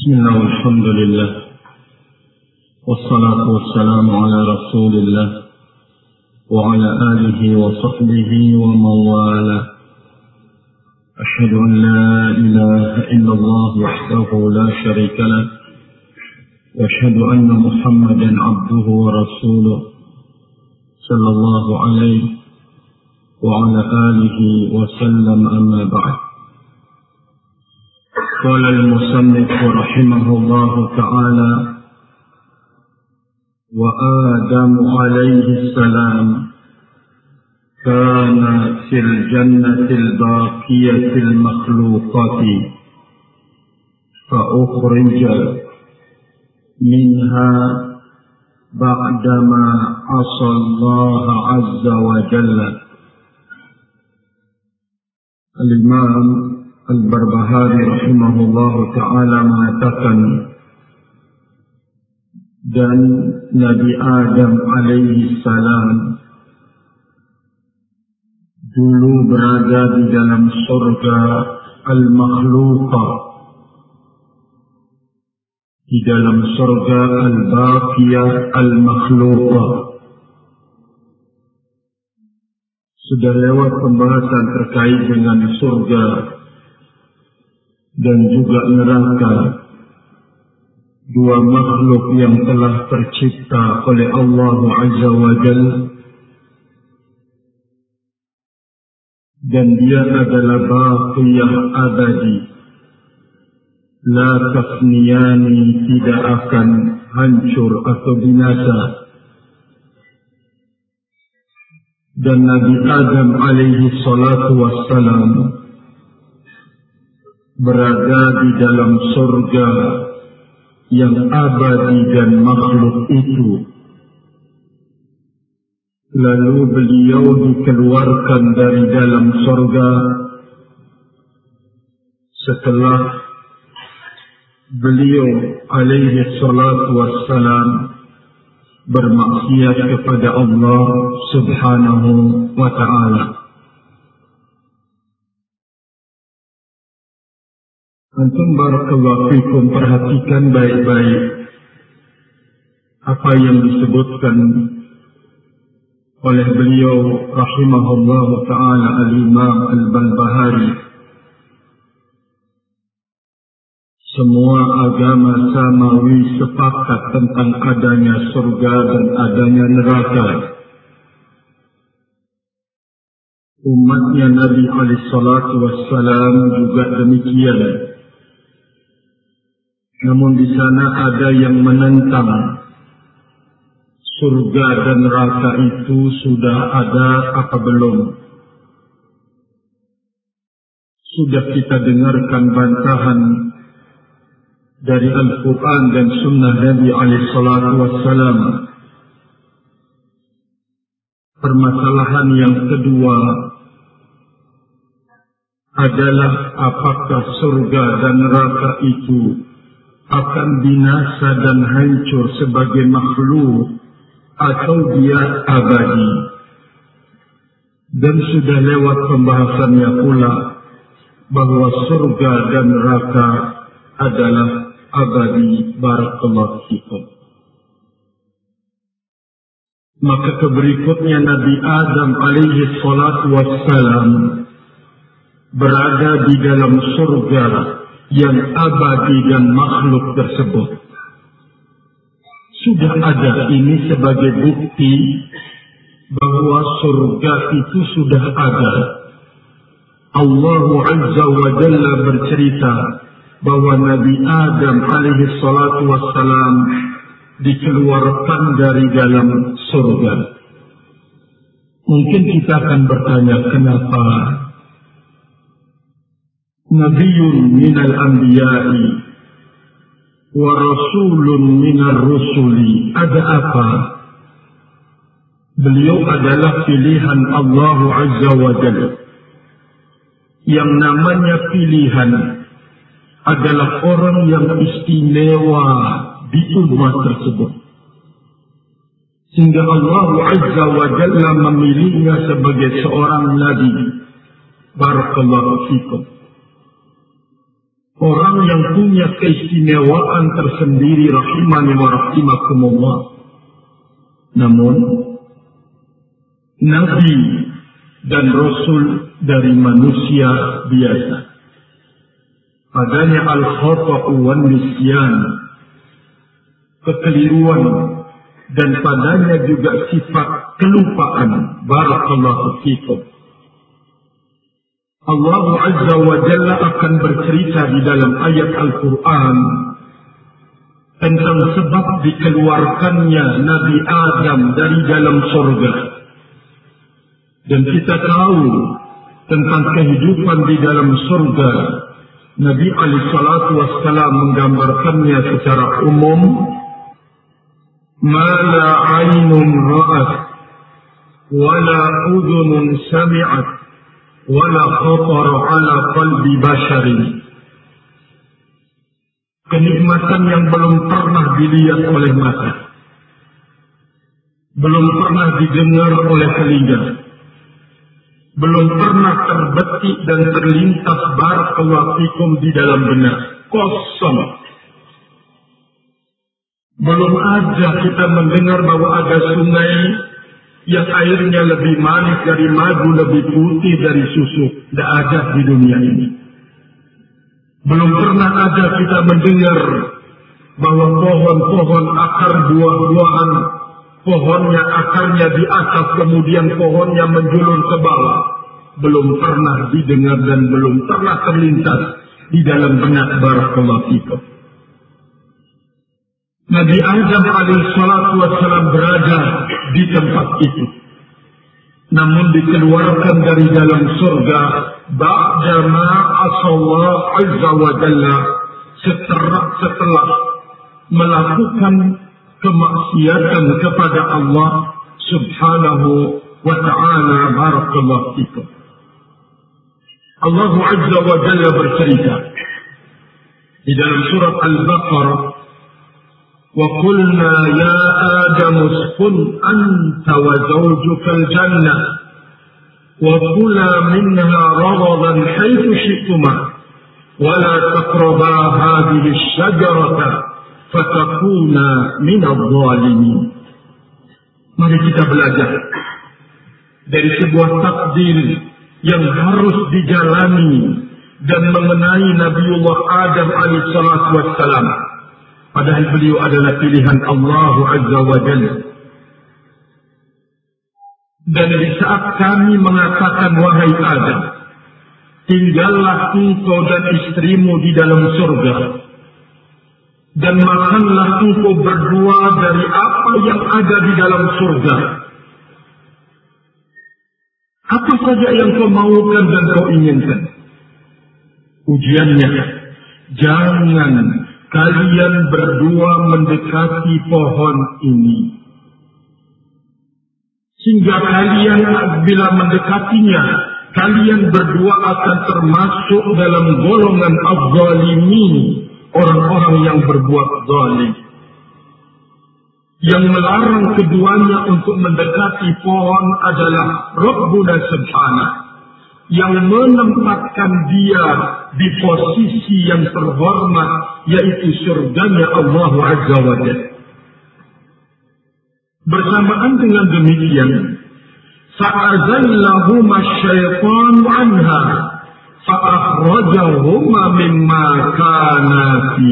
بسم الله والحمد لله والصلاة والسلام على رسول الله وعلى آله وصحبه ومن والاه. أشهد أن لا إله إلا الله وحده لا شريك له وأشهد أن محمدا عبده ورسوله صلى الله عليه وعلى آله وسلم. أما بعد. قال المصنف رحمه الله تعالى: وآدم عليه السلام كان في الجنة الباقية المخلوقات فأخرج منها بعدما عصى الله عز وجل. Al-Imam Al-Barbahari rahimahullahu ta'ala mengatakan, dan Nabi Adam alaihi salam dulu berada di dalam surga al-makhluqah, di dalam surga al-baqiyah al-makhluqah. Sudah lewat pembahasan terkait dengan surga dan juga neraka, dua makhluk yang telah tercipta oleh Allah Azza wa Jalla, dan dia adalah baqiyah abadi, la tafniyani, tidak akan hancur atau binasa. Dan Nabi Adam alaihi salatu wassalam berada di dalam surga yang abadi dan makhluk itu. Lalu beliau dikeluarkan dari dalam surga setelah beliau alaihi salatu wassalam bermaksiat kepada Allah subhanahu wa ta'ala. Antum barakallahu fikum, perhatikan baik-baik apa yang disebutkan oleh beliau rahimahullahu ta'ala Al-Imam Al-Barbahari. Semua agama samawi sepakat tentang adanya surga dan adanya neraka. Umatnya Nabi alaihi salatu wassalam juga demikian. Namun di sana ada yang menentang surga dan neraka itu sudah ada apa belum. Sudah kita dengarkan bantahan dari Al-Quran dan Sunnah Nabi alaihi salatu wassalam. Permasalahan yang kedua adalah apakah surga dan neraka itu akan binasa dan hancur sebagai makhluk atau dia abadi. Dan sudah lewat pembahasannya pula bahwa surga dan neraka adalah abadi. Barakallahu fikum. Maka keberikutnya Nabi Adam alaihi salatu wassalam berada di dalam surga yang abadi dan makhluk tersebut. Sudah ada ini sebagai bukti bahwa surga itu sudah ada. Allah Azza wa Jalla bercerita bahwa Nabi Adam alaihi salatu wassalam dikeluarkan dari dalam surga. Mungkin kita akan bertanya, kenapa Nabiyyun minal anbiya'i wa rasulun minar rusuli, ada apa? Beliau adalah pilihan Allah Azza wa Jalla. Yang namanya pilihan adalah orang yang istimewa di umat tersebut, sehingga Allah Azza wa Jalla memilihnya sebagai seorang nabi. Barakallahu fikum. orang yang punya keistimewaan tersendiri rahimani wa rahimakumullah. Namun Nabi dan Rasul dari manusia biasa. Padanya al-khata'u wan nisyan, kekeliruan, dan padanya juga sifat kelupaan. Barakallahu fikum. Allah Azza wa Jalla akan bercerita di dalam ayat Al-Quran tentang sebab dikeluarkannya Nabi Adam dari dalam surga. Dan kita tahu tentang kehidupan di dalam surga. Nabi alaihi salatu wassalam menggambarkannya secara umum. Ma la aynun ra'at wa la udhunun sami'at wa la khatara ala qalbi basharin. Kenikmatan yang belum pernah dilihat oleh mata, belum pernah didengar oleh telinga, belum pernah terbetik dan terlintas barakallahu fikum di dalam benak. Kosong. Belum ada kita mendengar bahwa ada sungai yang airnya lebih manis dari madu, lebih putih dari susu. Tidak ada di dunia ini. Belum pernah ada kita mendengar bahwa pohon-pohon akar buah-buahan, pohonnya akarnya di atas, kemudian pohonnya menjulur ke bawah. Belum pernah didengar dan belum pernah terlintas di dalam benak barakallahu fikum. Nabi Adam alaihissalatu wassalam berada di tempat itu. Namun dikeluarkan dari dalam surga ba'dama asallah azza wa jalla, setelah melakukan kemaksiatan kepada Allah subhanahu wa ta'ala. Barakallahu fikum. Allah azza wa jalla bercerita di dalam surat Al-Baqarah, وَقُلْنَا يَا آدَمُ اسْكُنْ أَنْتَ وَزَوْجُكَ الْجَنَّةَ وَكُلَا مِنْهَا رَغَدًا حَيْثُ شِئْتُمَا وَلَا تَقْرَبَا هَذِهِ الشَّجَرَةَ فَتَكُونَا مِنَ الظَّالِمِينَ. Mari kita belajar dari sebuah takdir yang harus dijalani dan mengenai Nabiullah Adam alaihissalatu wassalam. Padahal beliau adalah pilihan Allah Azza wa Jalla. Dan di saat kami mengatakan, wahai Adam, tinggallah engkau dan istrimu di dalam surga, dan makanlah engkau berdua dari apa yang ada di dalam surga. Apa saja yang kau maukan dan kau inginkan. Ujiannya, jangan kalian berdua mendekati pohon ini, sehingga kalian bila mendekatinya, kalian berdua akan termasuk dalam golongan az-zalimin, orang-orang yang berbuat zalim. Yang melarang keduanya untuk mendekati pohon adalah Rabbuna Subhanahu, yang menempatkan dia di posisi yang terhormat, yaitu surganya Allah Azza wa Jalla. Bersamaan dengan demikian, fa'azallahuma asy-syaitanu anha fa'akhrajahuma mimma kana fi.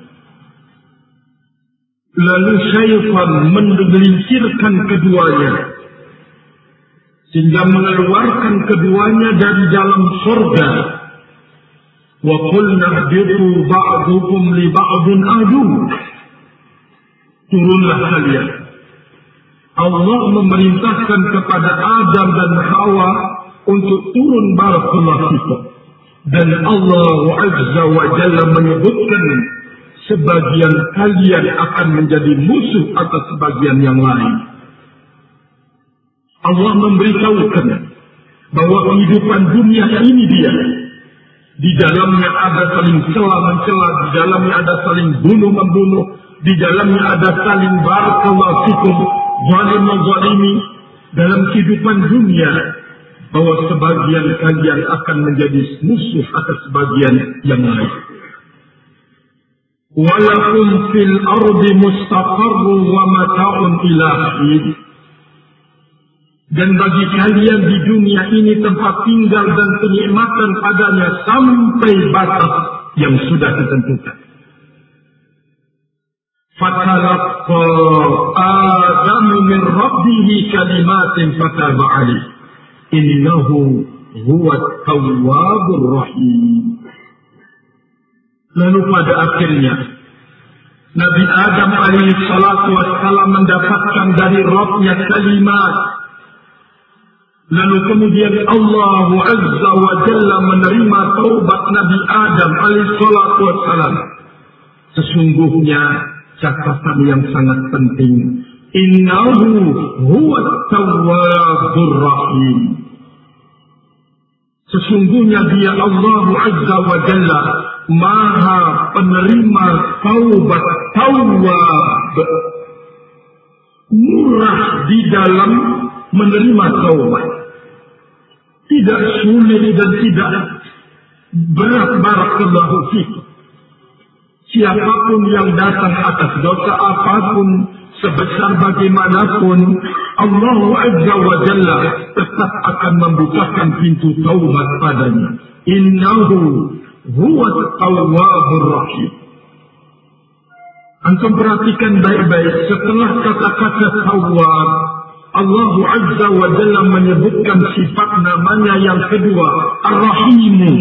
Lalu syaitan menggelincirkan keduanya sehingga mengeluarkan keduanya dari dalam surga. Wa qulna ihbitu ba'dukum li ba'din adu. Turunlah kalian. Allah memerintahkan kepada Adam dan Hawa untuk turun barakallahu fikum. Dan Allah Azza wa Jalla menyebutkan sebagian kalian akan menjadi musuh atas sebagian yang lain. Allah memberitahukan bahwa kehidupan dunia ini dia, di dalamnya ada saling cela-mencela, di dalamnya ada saling bunuh-membunuh, di dalamnya ada saling barakallahu fikum zalim-zalimi. Dalam kehidupan dunia, bahwa sebagian kalian akan menjadi musuh atas sebagian yang lain. walakum fil ardi mustaqarrun wa mata'un ila hin. Dan bagi kalian di dunia ini tempat tinggal dan kenikmatan padanya sampai batas yang sudah ditentukan. Fatalaqqa Adamu min rabbih kalimatin fataba alaihi innahu huwat tawwabur rahim. Lalu pada akhirnya Nabi Adam alaihi salatu wassalam mendapatkan dari Rabb-nya kalimat. Lalu kemudian Allah Azza wa Jalla menerima taubat Nabi Adam alaihi salatu wassalam. Sesungguhnya catatan yang sangat penting, innahu huwat tawwabur rahim. Sesungguhnya dia Allah Azza wa Jalla Maha penerima taubat, tawwab, murah di dalam menerima taubat. Tidak sulit dan tidak berat. Barakallahu fikum. Siapapun yang datang atas dosa apapun, sebesar bagaimanapun, Allah Azza wa Jalla tetap akan membukakan pintu taubat padanya. Innahu huwa at-tawwabur rahim. Antum perhatikan baik-baik, setelah kata-kata tawwab, Allah Azza wa Jalla menyebutkan sifat namanya yang kedua, Ar-Rahimu.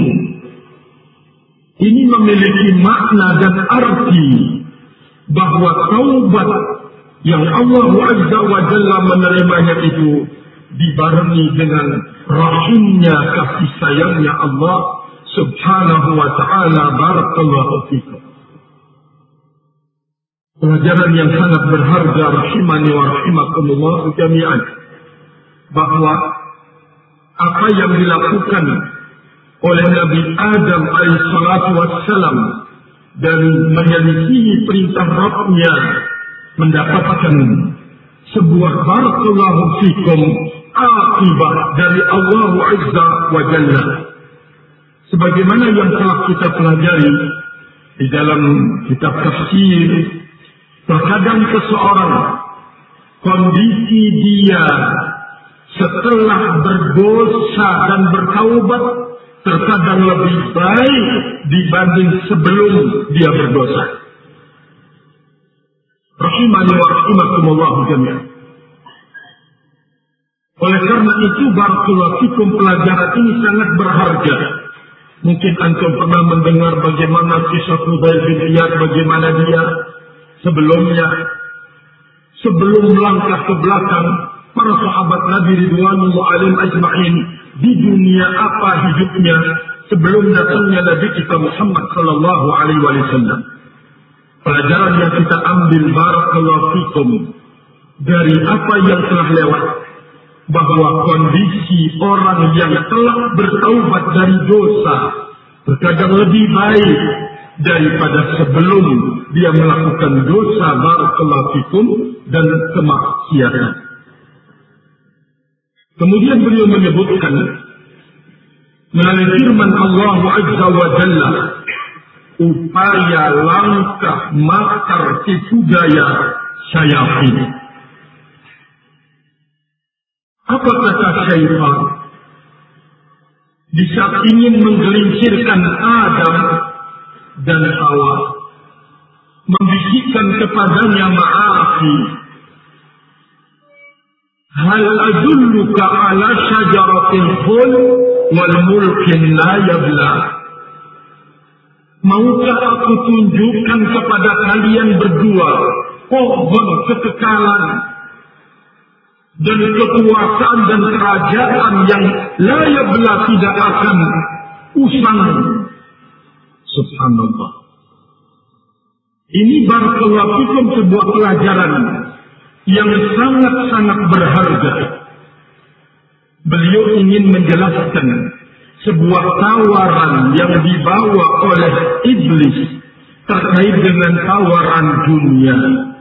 Ini memiliki makna dan arti bahwa taubat yang Allah Azza wa Jalla menerimanya itu dibarengi dengan rahimnya, kasih sayangnya Allah Subhanahu wa ta'ala. Barakallahu fikum. Pelajaran yang sangat berharga, rahimani wa rahimakumullah jami'an, bahwa apa yang dilakukan oleh Nabi Adam alaihissalatu wassalam dan menyelisihi perintah Rabb-nya mendapatkan sebuah barakallahu fikum akibat dari Allah Azza wa Jalla. Sebagaimana yang telah kita pelajari di dalam kitab tafsir, terkadang seseorang kondisi dia setelah berdosa dan bertaubat terkadang lebih baik dibanding sebelum dia berdosa. Rahimani wa rahimakumullah jami'an. Oleh karena itu barakallahu fikum, pelajaran ini sangat berharga. Mungkin antum pernah mendengar bagaimana kisah Fudail bin Iyad, bagaimana dia sebelumnya, sebelum melangkah ke belakang, para sahabat Nabi ridwanullah alaihim ajma'in, di dunia apa hidupnya sebelum datangnya Nabi kita Muhammad sallallahu alaihi wasallam. Pelajaran yang kita ambil barakallahu fikum dari apa yang telah lewat, bahwa kondisi orang yang telah bertaubat dari dosa terkadang lebih baik daripada sebelum dia melakukan dosa barakallahu fikum dan kemaksiatan. Kemudian beliau menyebutkan melalui firman Allah Azza wa Jalla, upaya, langkah, makar, tipu daya syaitan. Apa kata syaitan? Di saat ingin menggelincirkan Adam dan Hawa, membisikkan kepadanya, ma'afi, hal adulluka ala syajaratil khuld wal mulkin la yabla. Maukah aku tunjukkan kepada kalian berdua pohon kekekalan dan kekuasaan dan kerajaan yang la yabla, tidak akan usang. Subhanallah. Ini barakallahu fikum sebuah pelajaran yang sangat-sangat berharga. Beliau ingin menjelaskan sebuah tawaran yang dibawa oleh iblis terkait dengan tawaran dunia.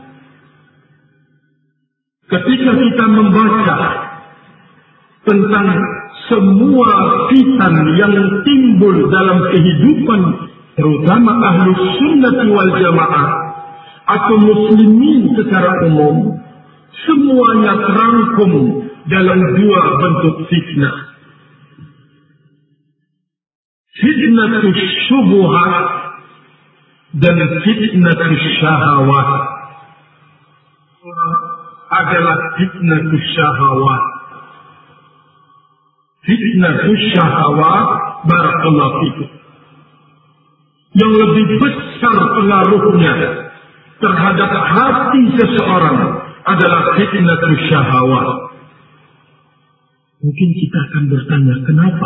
Ketika kita membaca tentang semua fitan yang timbul dalam kehidupan terutama Ahlus Sunnah wal Jamaah atau muslimin secara umum, semuanya terangkum dalam dua bentuk fitnah. Fitnatus syubuhat dan fitnatus syahawat. Adalah fitnatus syahawat. Fitnatus syahawat, barakallahu fikum, yang lebih besar pengaruhnya terhadap hati seseorang adalah fitnatus syahawat. Mungkin kita akan bertanya, kenapa?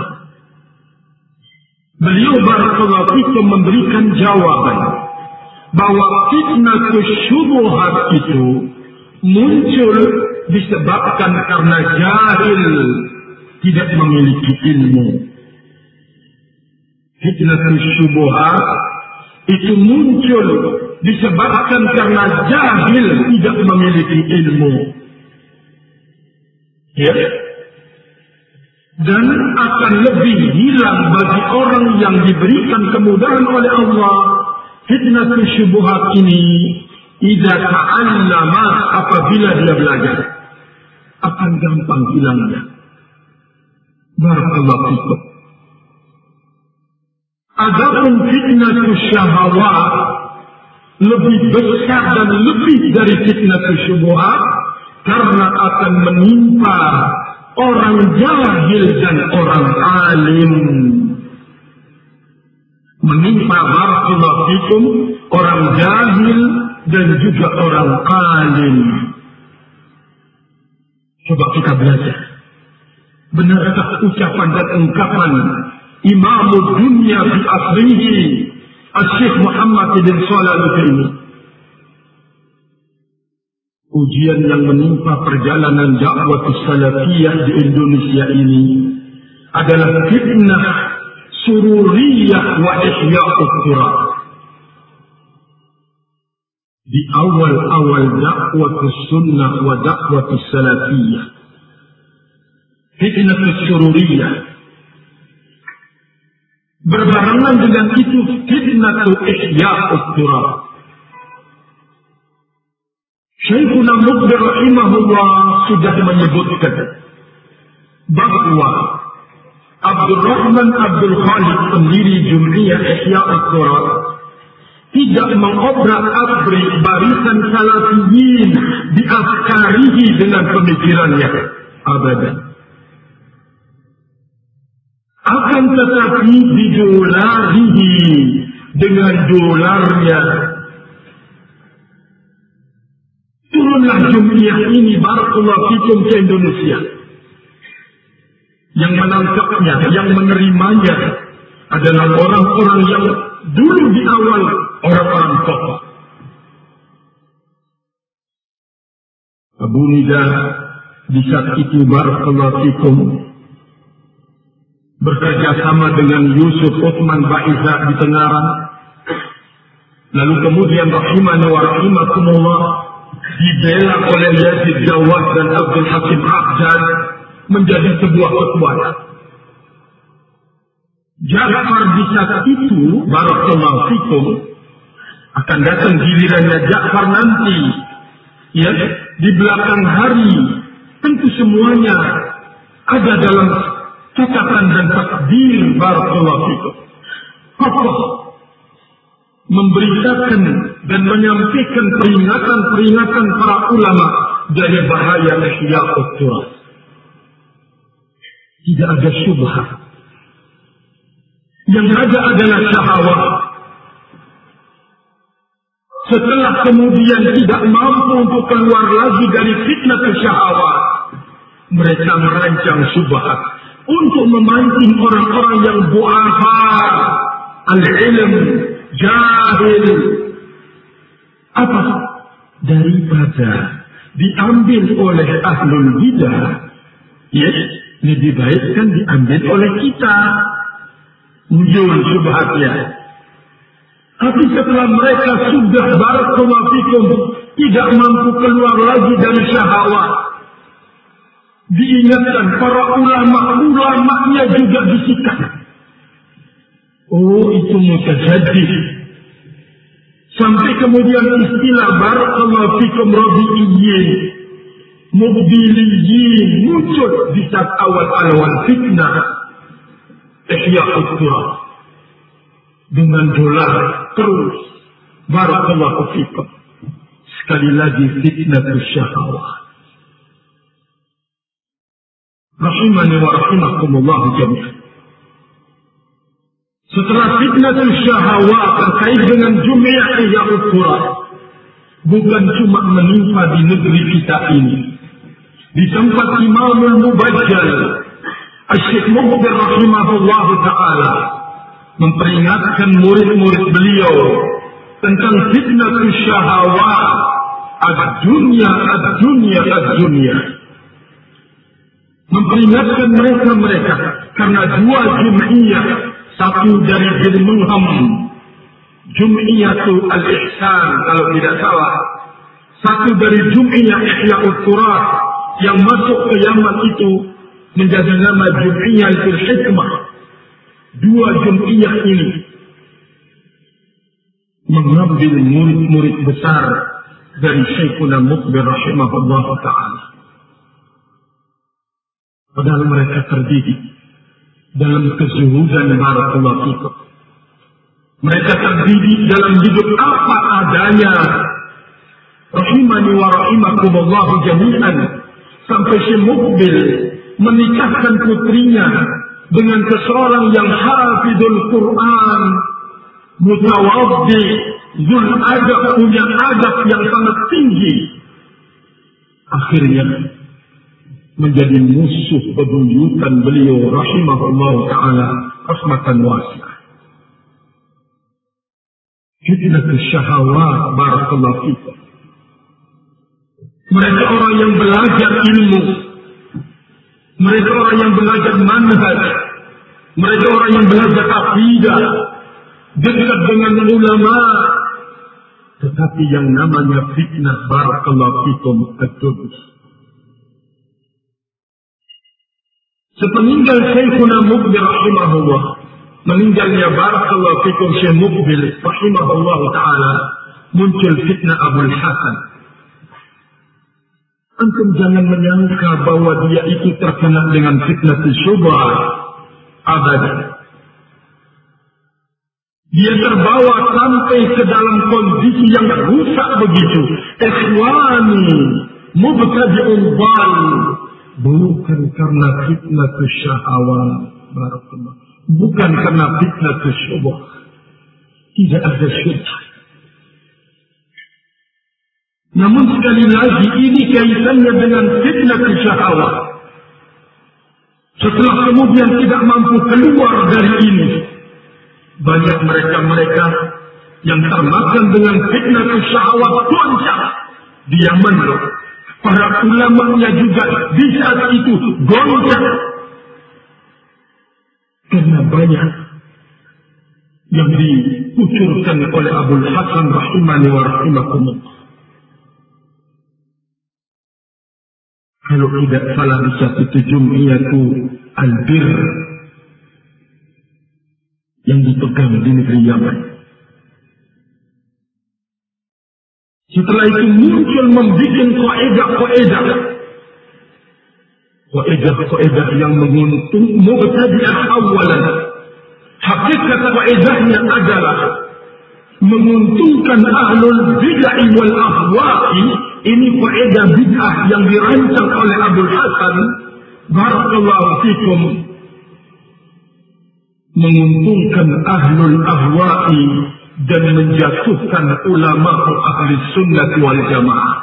Beliau barakallahu fikum memberikan jawaban bahwa fitnatus syubuhat itu muncul disebabkan karena jahil, tidak memiliki ilmu. Fitnatus syubuhat itu muncul disebabkan karena jahil, tidak memiliki ilmu. Ya. Dan akan lebih hilang bagi orang yang diberikan kemudahan oleh Allah. Fitnatus syubuhat ini idza ta'allama, apabila dia belajar, akan gampang hilangnya. Barakallahu fikum. Adapun fitnatus syahawat lebih besar dan lebih dari fitnatus syubuhat, karena akan menimpa orang jahil dan orang alim. Menimpa barakallahu fikum orang jahil dan juga orang alim. Coba kita belajar. Benarkah ucapan dan ungkapan Imamud Dunya fi asrihi Syekh Muhammad bin Shalih Al-Utsaimin? Ujian yang menimpa perjalanan dakwah salafiyah di Indonesia ini adalah fitnah sururiyah wa ihya'ut turab. Di awal-awal dakwah sunnah wa dakwah salafiyah, fitnah sururiyah, berbarengan dengan itu fitnah ihya'ut turab. Syekhuna Mukbil rahimahullah sudah menyebutkan bahwa Abdurrahman Abdul Khalid, pendiri Jum'iyah Ihya'ut Turab, tidak mengobrak-abrik barisan salafiyin di afkarihi dengan pemikirannya abadan. Akan tetapi didolarihi dengan dolarnya. Turunlah Jum'iyah ini barakallahu fikum ke Indonesia. Yang menangkapnya, yang menerimanya adalah orang-orang yang dulu di awal orang-orang tokoh. Abu Nidah di saat itu barakallahu fikum bekerja sama dengan Yusuf Utsman Baiza di Tengaran. Lalu kemudian rahimani wa rahimakumullah dibela oleh Yazid Jawad dan Abdul Hakim Abdan menjadi sebuah kekuatan. Ja'far di saat itu barakallahu fikum akan datang gilirannya Ja'far nanti, ya, di belakang hari. Tentu semuanya ada dalam catatan dan takdir barakallahu fikum. Kokoh memberitakan dan menyampaikan peringatan para ulama dari bahaya ihya'ut turab. Tidak ada syubhat. Yang ada adalah syahwat. Setelah kemudian tidak mampu untuk keluar lagi dari fitnah syahwat, mereka merancang syubhat untuk memancing orang-orang yang bu'afa, al-ilm, jahil. Apa? Daripada diambil oleh ahlul bidah, yes, lebih baik kan diambil oleh kita. Muncul syubhatnya. Tapi setelah mereka sudah barakallahu fikum tidak mampu keluar lagi dari syahwat, diingatkan para ulama-ulamanya juga disikat. Oh, itu mutajaddid. Sampai kemudian istilah barakallahu fikum rabi'iyyin, muqbiliyyin muncul di saat awal-awal fitnah Ihya'ut Turab. Dengan dolar terus barakallahu fikum. Sekali lagi fitnatus syahawat. Rahimani wa rahimakumullah jami'an. Setelah fitnatus syahawat terkait dengan Jum'iyah Ihya'ut Turab, bukan cuma menimpa di negeri kita ini. Di tempat Imamul Mubajjal, Asy-Syaikh Muqbil rahimahullah ta'ala memperingatkan murid-murid beliau tentang fitnatus syahawat, ad-dunya, ad-dunya, ad-dunya. Memperingatkan mereka karena dua jum'iyah, satu dari Birmingham, Jum'iyatul Al-Ihsan kalau tidak salah, satu dari Jum'iyah Ihya'ut Turab yang masuk ke Yaman itu menjadi nama Jum'iyatul Hikmah. Dua Jum'iyah ini mengambil murid-murid besar dari Syekhuna Muqbil rahimahullah ta'ala. Padahal mereka terdidik dalam kezuhudan barakallahu fikum. Mereka terdidik dalam hidup apa adanya. Rahimani wa rahimakumullah jami'an. Sampai Syekh Muqbil menikahkan putrinya dengan seseorang yang hafidul Quran, mutawaddi, zul adab, punya adab yang sangat tinggi. Akhirnya menjadi musuh bebuyutan beliau rahimahullah ta'ala rahmatan wasi'ah. Fitnatus syahawat barakallahu fikum. Mereka orang yang belajar ilmu, mereka orang yang belajar manhaj, mereka orang yang belajar akidah, dekat dengan ulama, tetapi yang namanya fitnah barakallahu fikum ad-dunya. Sepeninggal Syekhuna Muqbil rahimahullah, meninggalnya barakallahu fikum Syekh Muqbil rahimahullah ta'ala, muncul fitnah Abul Hasan. Antum jangan menyangka bahwa dia itu terkena dengan fitnah syubhat. Abadan. Dia terbawa sampai ke dalam kondisi yang rusak begitu. Ikhwani, mubtadi'un dhal. Bukan karena fitnah syahawat, barakallah. Bukan karena fitnah syubhat. Tidak ada syubhat. Namun sekali lagi ini kaitannya dengan fitnah syahawat. Setelah kemudian tidak mampu keluar dari ini, banyak mereka-mereka yang termakan dengan fitnah syahawat goncang di Yaman. Para ulamanya juga di saat itu goncang. Karena banyak yang dikucurkan oleh Abul Hasan rahimani wa rahimakumullah. Kalau tidak salah di satu Jum'iyatu Al-Bir yang dipegang di negeri Yaman. Setelah itu muncul membuat kaidah yang menguntung mubtadi'ah awalan. Hakikat kaidahnya adalah menguntungkan ahlul bid'ah wal ahwa'i. Ini kaidah bid'ah yang dirancang oleh Abul Hasan barakallahu fikum, menguntungkan ahlul ahwa'i dan menjatuhkan ulama ahli sunnah wal jamaah.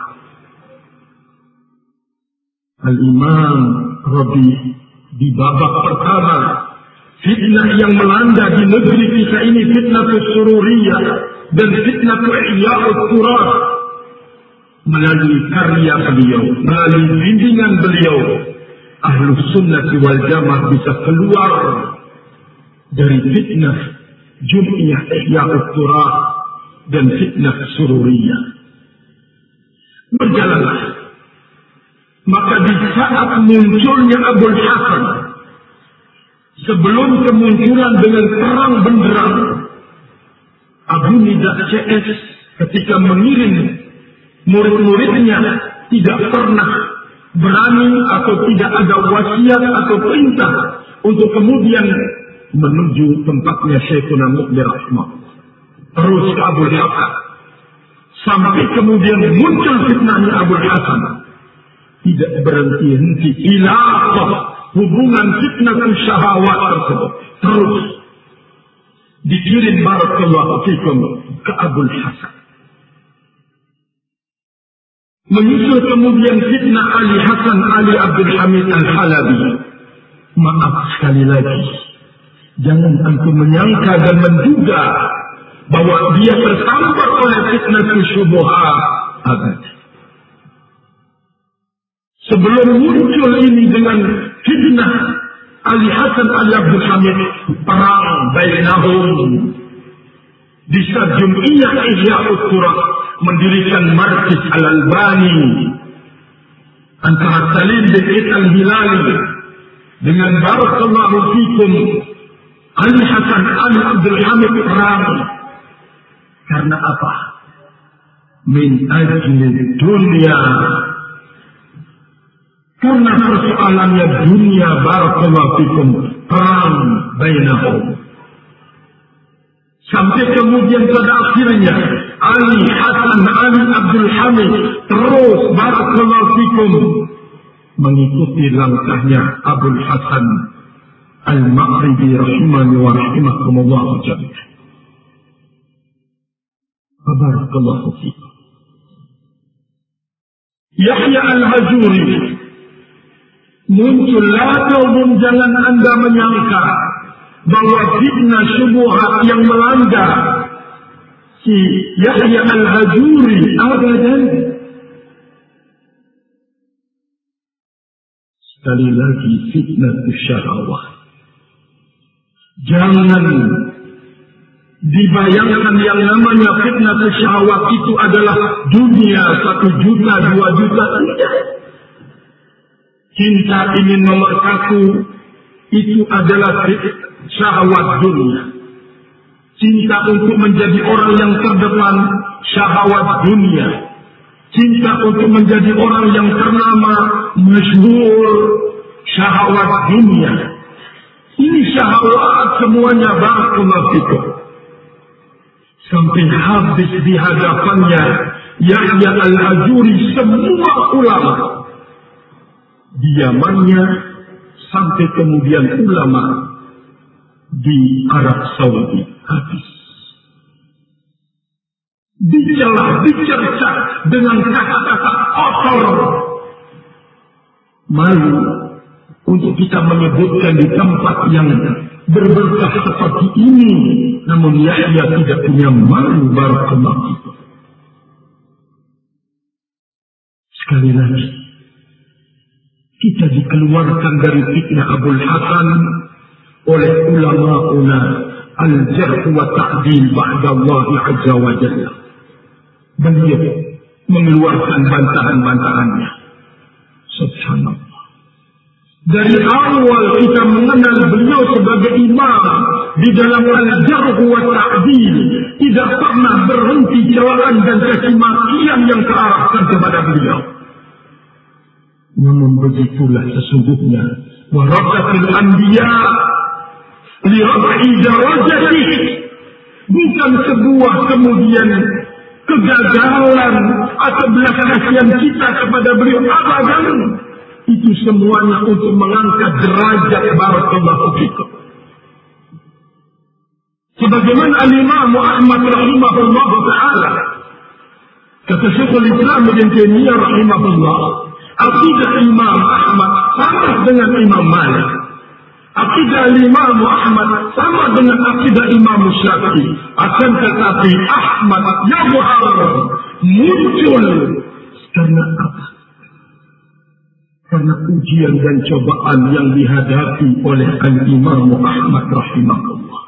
Al-Imam Rabi di babak pertama, fitnah yang melanda di negeri kita ini, fitnah sururiyah dan fitnah Ihya'ut Turab, melalui karya beliau, melalui bimbingan beliau, ahlu sunnah wal jamaah bisa keluar dari fitnah Jum'iyah Ihya'ut Turab dan fitnah sururiyah. Berjalanlah. Maka di saat munculnya Abul Hasan sebelum kemunculan dengan terang benderang, Abu Nidah CS ketika mengirim murid-muridnya tidak pernah berani atau tidak ada wasiat atau perintah untuk kemudian menuju tempatnya Syekhuna Muqbil rahimahullah. Terus ke Abul Hasan. Sampai kemudian muncul fitnahnya Abul Hasan. Tidak berhenti-henti. Ilaqah hubungan fitnah dan syahwat tersebut. Terus dikirim barakallahu fikum ke Abul Hasan. Menyusul kemudian fitnah Ali Hasan Ali Abdul Hamid Al-Halabi. Maaf sekali lagi, jangan antum menyangka dan menduga bahwa dia tersambar oleh fitnah syubhat. Sebelum muncul ini dengan fitnah Ali Hasan Ali Abdul Hamid, perang bainahum. Di saat Jum'iyah Ihya'ut Turaq mendirikan Markis Al-Albani antara Salim bin Id Al-Hilali dengan barakallahu fikum Ali Hasan Ali Abdul Hamid perang. Karena apa? Min ajli dunia. Karena persoalannya dunia, barakallahu fikum, perang bainahum. Sampai kemudian pada akhirnya Ali Hasan Ali Abdul Hamid terus barakallahu fikum mengikuti langkahnya Abul Hasan Al-Maghribi rahimani wa rahimakumullah jami'an. Barakallahu fikum. Yahya Al-Hajuri muncul, lalu jangan Anda menyangka bahwa fitnah syubhat yang melanda si Yahya Al-Hajuri abadan. Sekali lagi fitnah syahwat. Jangan dibayangkan yang namanya fitnah syahwat itu adalah dunia 1 juta, 2 juta. Cinta ingin nomor 1 itu adalah syahwat dunia. Cinta untuk menjadi orang yang terdepan, syahwat dunia. Cinta untuk menjadi orang yang ternama, masyhur, syahwat dunia. Ini syahwat semuanya barakallahu fikum. Sampai habis di hadapannya Yahya Al-Hajuri semua ulama. Diamannya sampai kemudian ulama di Arab Saudi habis. Dicela, dicerca dengan kata-kata kotor. Malu untuk kita menyebutkan di tempat yang berberkah seperti ini. Namun Yahya tidak punya malu barakallahu fikum. Sekali lagi, kita dikeluarkan dari fitnah Abul Hasan oleh ulama-una al-jarh wa ta'dil ba'da Allah azza wa jalla. Beliau mengeluarkan bantahan-bantahannya. Subhanallah. Dari awal kita mengenal beliau sebagai imam di dalam al-jarh wa ta'dil, tidak pernah berhenti celaan dan cacimakian yang terarahkan kepada beliau. Namun begitulah sesungguhnya warasatul anbiya li raf'i darajati, bukan sebuah kemudian kegagalan atau belas kasihan kita kepada beliau, abadan. Itu semuanya untuk mengangkat derajat barakallahu fikum. Sebagaimana al-Imam Ahmad rahimahullah ta'ala, kata Syekhul Islam Ibnu Taimiyah rahimahullah, akidah Imam Ahmad sama dengan Imam Malik. Akidah Imam Ahmad sama dengan akidah Imam Syafi'i. Akan tetapi Ahmad yadhhar, muncul karena apa? Karena ujian dan cobaan yang dihadapi oleh Al-Imam Ahmad rahimahullah.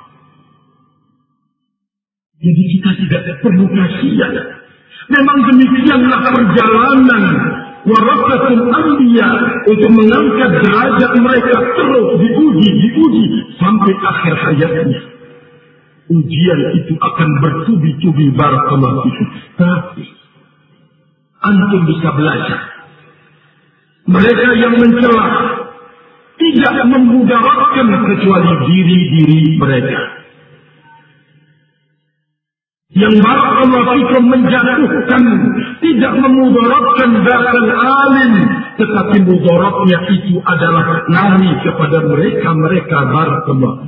Jadi kita tidak perlu kasihan. Memang demikianlah perjalanan warasatul anbiya, untuk mengangkat derajat mereka terus diuji sampai akhir hayatnya. Ujian itu akan bertubi-tubi barakallahu fikum. Tapi antum bisa belajar. Mereka yang mencela tidak memudaratkan kecuali diri mereka. Yang barakallahu fikum menjatuhkan tidak memudaratkan bahkan alim, tetapi mudaratnya itu adalah lari kepada mereka barakallahu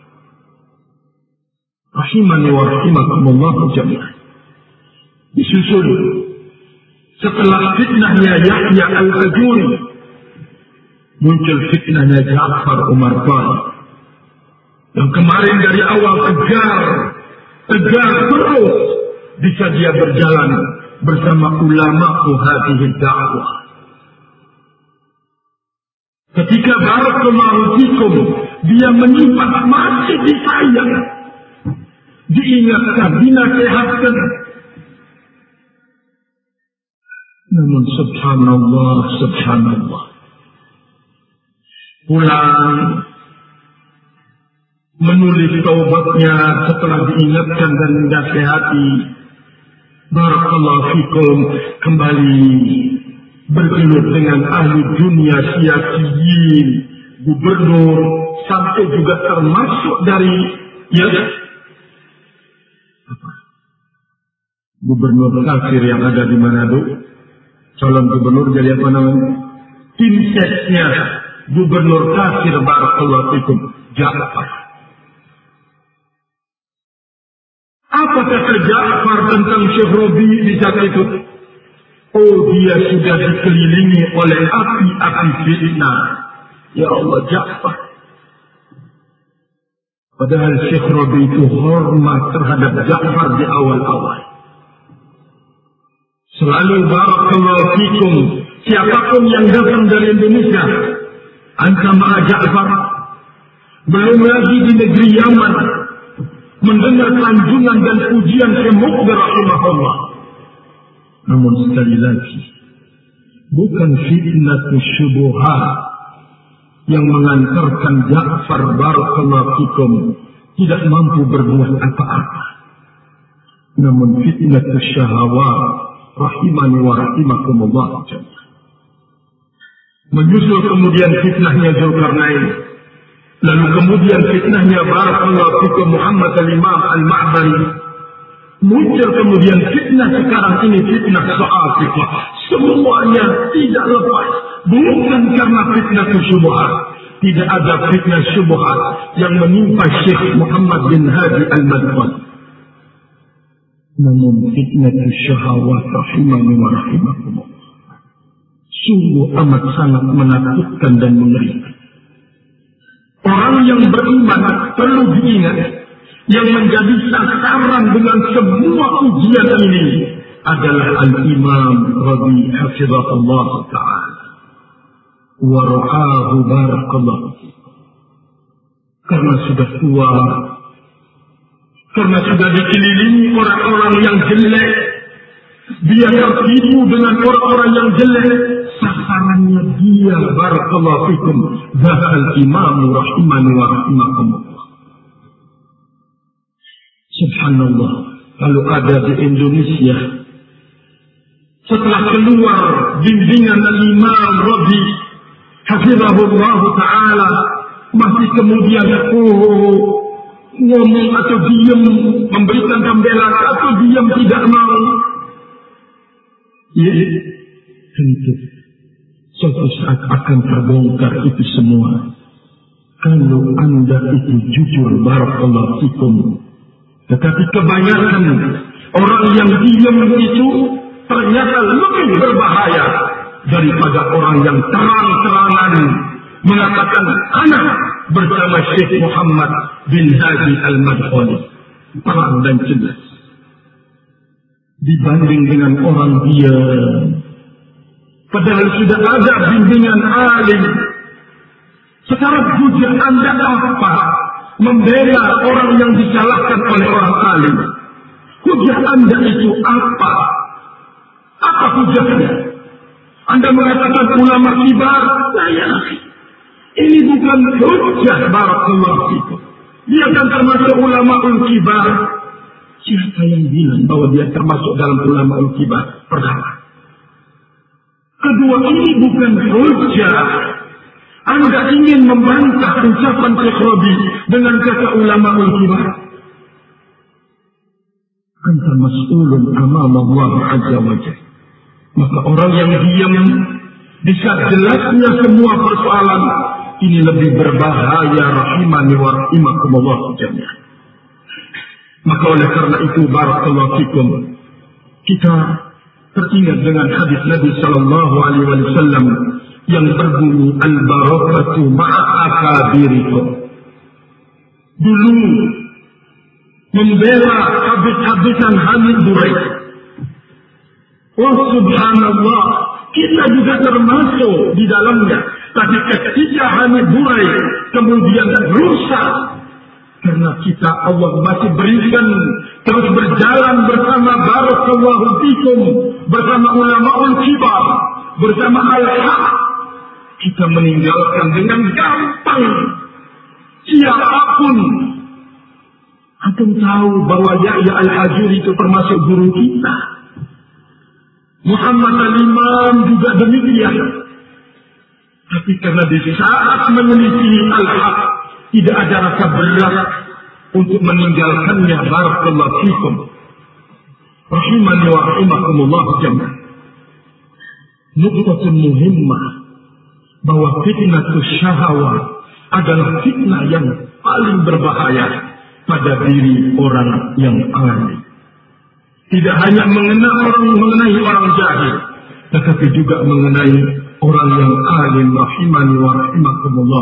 rahimani wa rahimakumullah jami'an. Disusul setelah fitnahnya Yahya al-Hajuri, muncul fitnahnya Ja'far Umar Talib, yang kemarin dari awal tegar terus bisa dia berjalan bersama ulama hadhihi da'wah. Ketika barakallahu fikum dia menyimak masih disayang, diingatkan, dinasihatkan. Namun subhanallah, pulang menulis taubatnya setelah diingatkan dan dinasihati. Barakallahu fikum, kembali bergelut dengan ahli dunia siyasiyin, gubernur, sampai juga termasuk dari gubernur kafir yang ada di Manado. Calon gubernur jadi apa namanya? Tim sesnya gubernur kafir barakallahu fikum, Ja'far. Apa kata Ja'far tentang Syekh Rabi di saat itu? Oh, dia sudah dikelilingi oleh api-api fitnah. Ya Allah, Ja'far. Padahal Syekh Rabi itu hormat terhadap Ja'far di awal-awal. Selalu barakallahu fikum, siapapun yang datang dari Indonesia, anta ma'a Ja'far. Belum lagi di negeri Yaman, mendengar sanjungan dan pujian Syekh Muqbil rahimahullah. Namun sekali lagi, bukan fitnah syubhat yang mengantarkan Ja'far barakallahu fikum tidak mampu berbuat apa-apa. Namun fitnah syahawat rahimani wa rahimakumullah. Menyusul kemudian fitnahnya Zulkarnain, lalu kemudian fitnahnya barakallahu fikum Muhammad al-Imam al-Ma'bari. Muncul kemudian fitnah sekarang ini, fitnah soal fiqh. Semuanya tidak lepas, bukan karena fitnah syubhat. Tidak ada fitnah syubhat yang menimpa Syekh Muhammad bin Hadi al-Madkhali. Namun fitnah syahwat rahimani wa rahimakumullah sungguh amat sangat menakutkan dan mengerikan. Orang yang beriman perlu diingat, yang menjadi sasaran dengan semua ujian ini adalah Al-Imam Rabi hafizahullah ta'ala wa ra'ahu barakallahu, karena sudah tua, karena sudah dikelilingi orang-orang yang jelek, dia tertipu dengan orang-orang yang jelek. Sasarannya dia barakallahu fikum bahal imam rahimani wa rahimakumullah. Subhanallah, kalau ada di Indonesia setelah keluar bimbingan Al-Imam Rabi hafizahullah ta'ala masih kemudian ngomong atau diam, memberikan pembelaan atau diam tidak mau, ya tentu suatu saat akan terbongkar itu semua. Kalau Anda itu jujur barakallahu fikum. Tetapi kebanyakan orang yang diam itu ternyata lebih berbahaya daripada orang yang terang-terangan mengatakan anak bersama Syekh Muhammad bin Hadi al-Madkhali, terang dan jelas. Dibanding dengan orang diam, padahal sudah ada bimbingan alim. Sekarang hujah Anda apa? Membela orang yang disalahkan oleh orang alim. Hujah Anda itu apa? Apa hujahnya? Anda mengatakan ulama kibar, saya ini bukan hujjah. Barakallahu fikum. Dia kan termasuk ulama kibar. Siapa yang bilang bahwa dia termasuk dalam ulama kibar? Pertama. Kedua, ini bukan hujjah. Anda ingin membantah ucapan Syekh Rabi dengan kata ulama kibar. Anta mas'ulun amama Allah azza wa jalla. Maka orang yang diam di saat jelasnya semua persoalan ini lebih berbahaya, rahimani wa rahimakumullah jami'an. Maka oleh karena itu barakallahu fikum, kita teringat dengan hadis Nabi sallallahu alaihi wasallam yang berbunyi al-barakatu ma'a akabirikum. Dulu membela habis-habisan Hamid Buraid. Oh subhanallah, kita juga termasuk di dalamnya. Tapi ketika Hamid Buraid kemudian rusak, karena kita Allah masih berikan terus berjalan bersama barakallahu fikum, bersama ulamaul kibar, bersama al-haq, kita meninggalkan dengan gampang siapapun. Antum tahu bahwa Yahya Al-Hajuri itu termasuk guru kita. Muhammad Al-Imam juga demikian. Tapi karena di saat meneliti al-haq tidak ada rasa berat untuk meninggalkannya. Barakallahu fikum, rahimani wa rahimakumullah jami'an. Nuqtatun muhimmah, bahwa fitnatus syahawah adalah fitnah yang paling berbahaya pada diri orang yang alim. Tidak hanya mengenai orang jahil, tetapi juga mengenai orang yang alim. Rahimani wa rahimakumullah.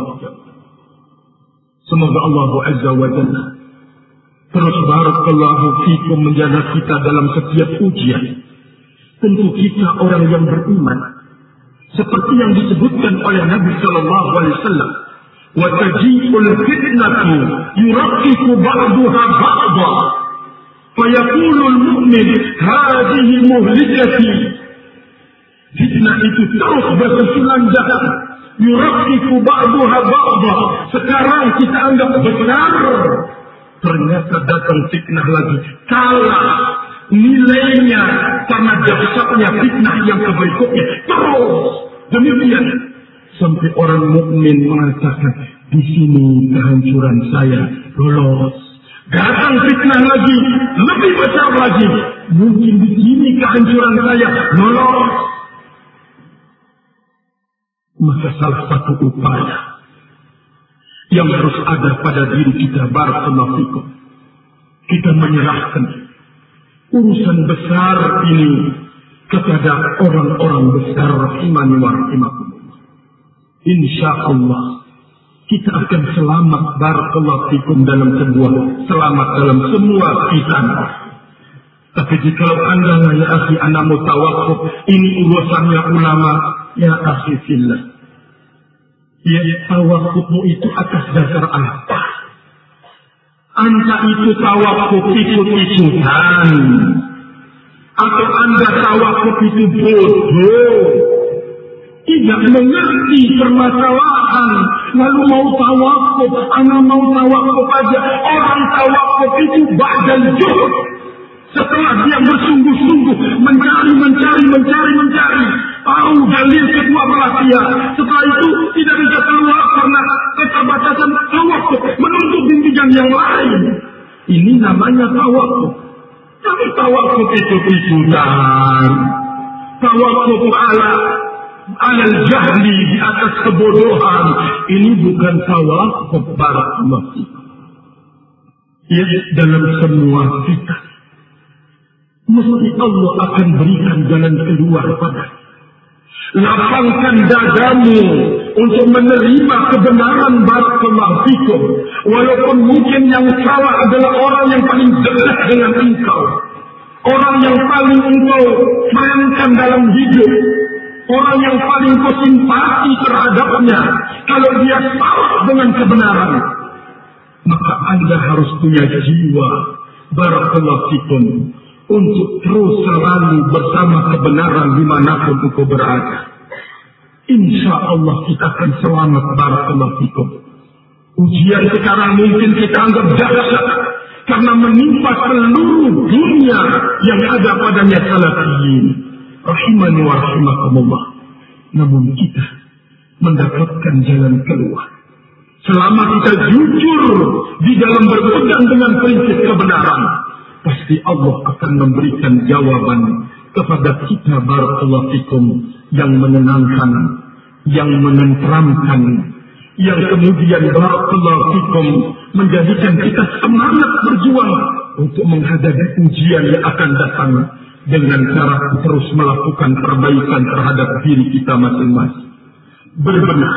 Semoga Allah Azza wa Jalla terus barakallahu fikum menjaga kita dalam setiap ujian. Tentu kita orang yang beriman, seperti yang disebutkan oleh Nabi sallallahu alaihi wasallam, wa taji'ul fitnatu yuraqqiqu ba'daha ba'dha fayaqulu al-mu'min hadhihi muhlikati. Fitnah itu terus bersusulan datang. Yuraqqiqu ba'daha ba'dha. Sekarang kita anggap benar, ternyata datang fitnah lagi. Kalah nilainya karena dahsyatnya fitnah yang berikutnya. Terus demikian sampai orang mukmin mengatakan, di sini kehancuran saya lolos. Datang fitnah lagi, lebih besar lagi. Mungkin di sini kehancuran saya lolos. Maka salah satu upaya yang harus ada pada diri kita, barakallahu fikum, kita menyerahkan urusan besar ini kepada orang-orang besar, rahimani wa rahimakumullah. Insyaallah kita akan selamat, barakallahu fikum, dalam sebuah selamat dalam semua kita. Tapi jika Anda ya akhi, ana mutawakif, ini urusannya ulama, ya akhi fillah. Ya, tawakufmu itu atas dasar apa? Anda itu tawakuf ikut-ikutan, atau Anda tawakuf itu bodoh, tidak mengerti permasalahan, lalu mau tawakuf, Anda mau tawakuf aja. Orang tawakuf itu ba'dal juhud. Setelah dia bersungguh-sungguh mencari, tahu dalil kedua belah pihak, setelah itu tidak bisa keluar karena keterbatasan tawakuf, menuntut bimbingan yang lain. Ini namanya tawakuf. Tapi tawakuf ikut-ikutan, tawakuf alal jahli, di atas kebodohan, ini bukan tawakuf, barakallahu fikum. Ya, dalam semua kita mesti Allah akan berikan jalan keluar pada. Lapangkan dadamu untuk menerima kebenaran, barakallahu fikum. Walaupun mungkin yang salah adalah orang yang paling dekat dengan engkau, orang yang paling engkau sayangkan dalam hidup, orang yang paling kau simpati terhadapnya. Kalau dia salah dengan kebenaran, maka Anda harus punya jiwa, barakallahu fikum, untuk terus selalu bersama kebenaran dimanapun engkau berada. insya Allah kita akan selamat. Barakallahu fikum. Ujian sekarang mungkin kita anggap dahsyat karena menimpa seluruh dunia yang ada padanya salafiyin. Rahimani wa rahimakumullah. Namun kita mendapatkan jalan keluar selama kita jujur di dalam berpegang dengan prinsip kebenaran. Pasti Allah akan memberikan jawaban kepada kita, barakallahu fikum, yang menenangkan, yang menenteramkan, yang kemudian barakallahu fikum menjadikan kita semangat berjuang untuk menghadapi ujian yang akan datang dengan cara terus melakukan perbaikan terhadap diri kita masing-masing. Berbenah,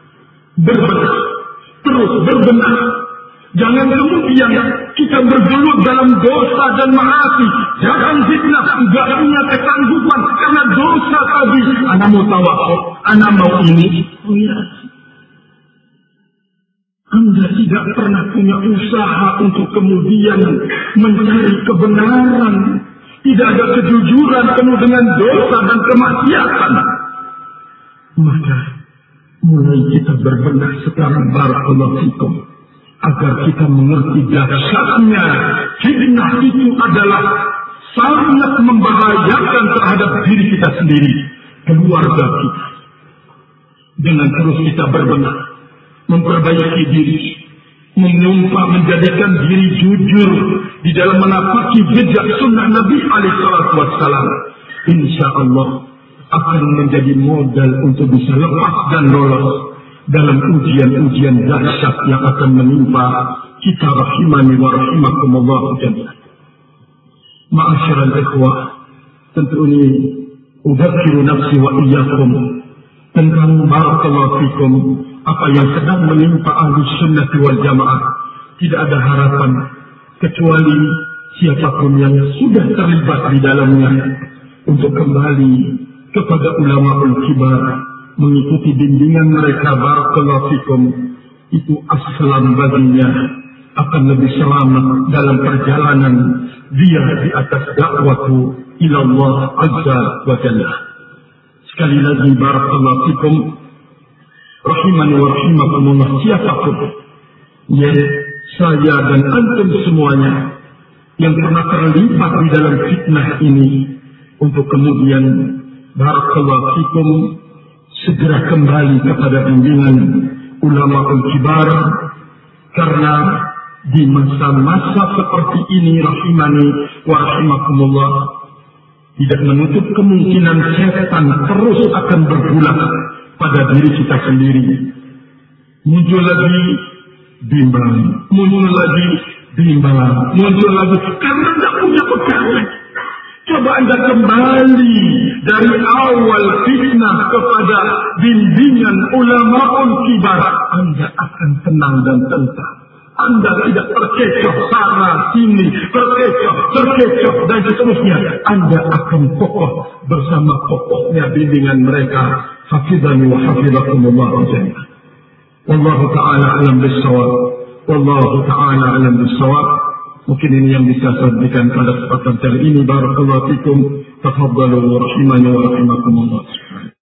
terus berbenah. Jangan kemudian kita bergelut dalam dosa dan maasi. Jangan fitnah, tidak punya kesanggupan karena dosa tadi. Ana mau tawakal, ana mau ini. Oh ya, Anda tidak pernah punya usaha untuk kemudian mencari kebenaran. Tidak ada kejujuran, penuh dengan dosa dan kemaksiatan. Maka mulai kita berbenah sekarang, barakallahu fikum, agar kita mengerti dahsyatnya fitnah itu adalah sangat membahayakan terhadap diri kita sendiri, keluarga kita. Dengan terus kita berbenah, memperbaiki diri, menyumpah menjadikan diri jujur di dalam menapaki jejak sunnah Nabi SAW, insya Allah akan menjadi modal untuk bisa lepas dan lolos dalam ujian-ujian dahsyat yang akan menimpa kita. Rahimani wa rahimakumullah jami'an. Ma'asyiral ikhwah, tentu ini udzakiru nafsi wa iyyakum tentang barakallahu fikum apa yang sedang menimpa Ahlus Sunnah wal Jamaah. Tidak ada harapan kecuali siapapun yang sudah terlibat di dalamnya untuk kembali kepada ulamaul kibar, mengikuti bimbingan mereka, barakallahu fikum, itu aslam baginya, akan lebih selamat dalam perjalanan dia di atas dakwatu ilallah azza wa jalla. Sekali lagi, barakallahu fikum, rahimani wa rahimakumullah, siapapun yang saya dan antum semuanya yang pernah terlibat di dalam fitnah ini, untuk kemudian barakallahu fikum segera kembali kepada bimbingan ulamaul kibar, karena di masa-masa seperti ini, rahimani wa rahimakumullah, tidak menutup kemungkinan setan terus akan bergulat pada diri kita sendiri. Muncul lagi bimbang, muncul lagi bimbang, muncul lagi karena tidak punya pegangan. Coba Anda kembali dari awal fitnah kepada bimbingan ulamaul kibar, Anda akan tenang dan tentram. Anda tidak terkecoh sana sini, terkecoh dan seterusnya. Anda akan kokoh bersama kokohnya bimbingan mereka. Hafizani wa hafizakumullah jami'an. Wallahu ta'ala alam bis-shawab. Wallahu ta'ala alam bis-shawab. Mungkin ini yang bisa saya berikan pada kesempatan kali ini. Barakallahu fikum. Tafadhalu rahimani wa rahimakumullah.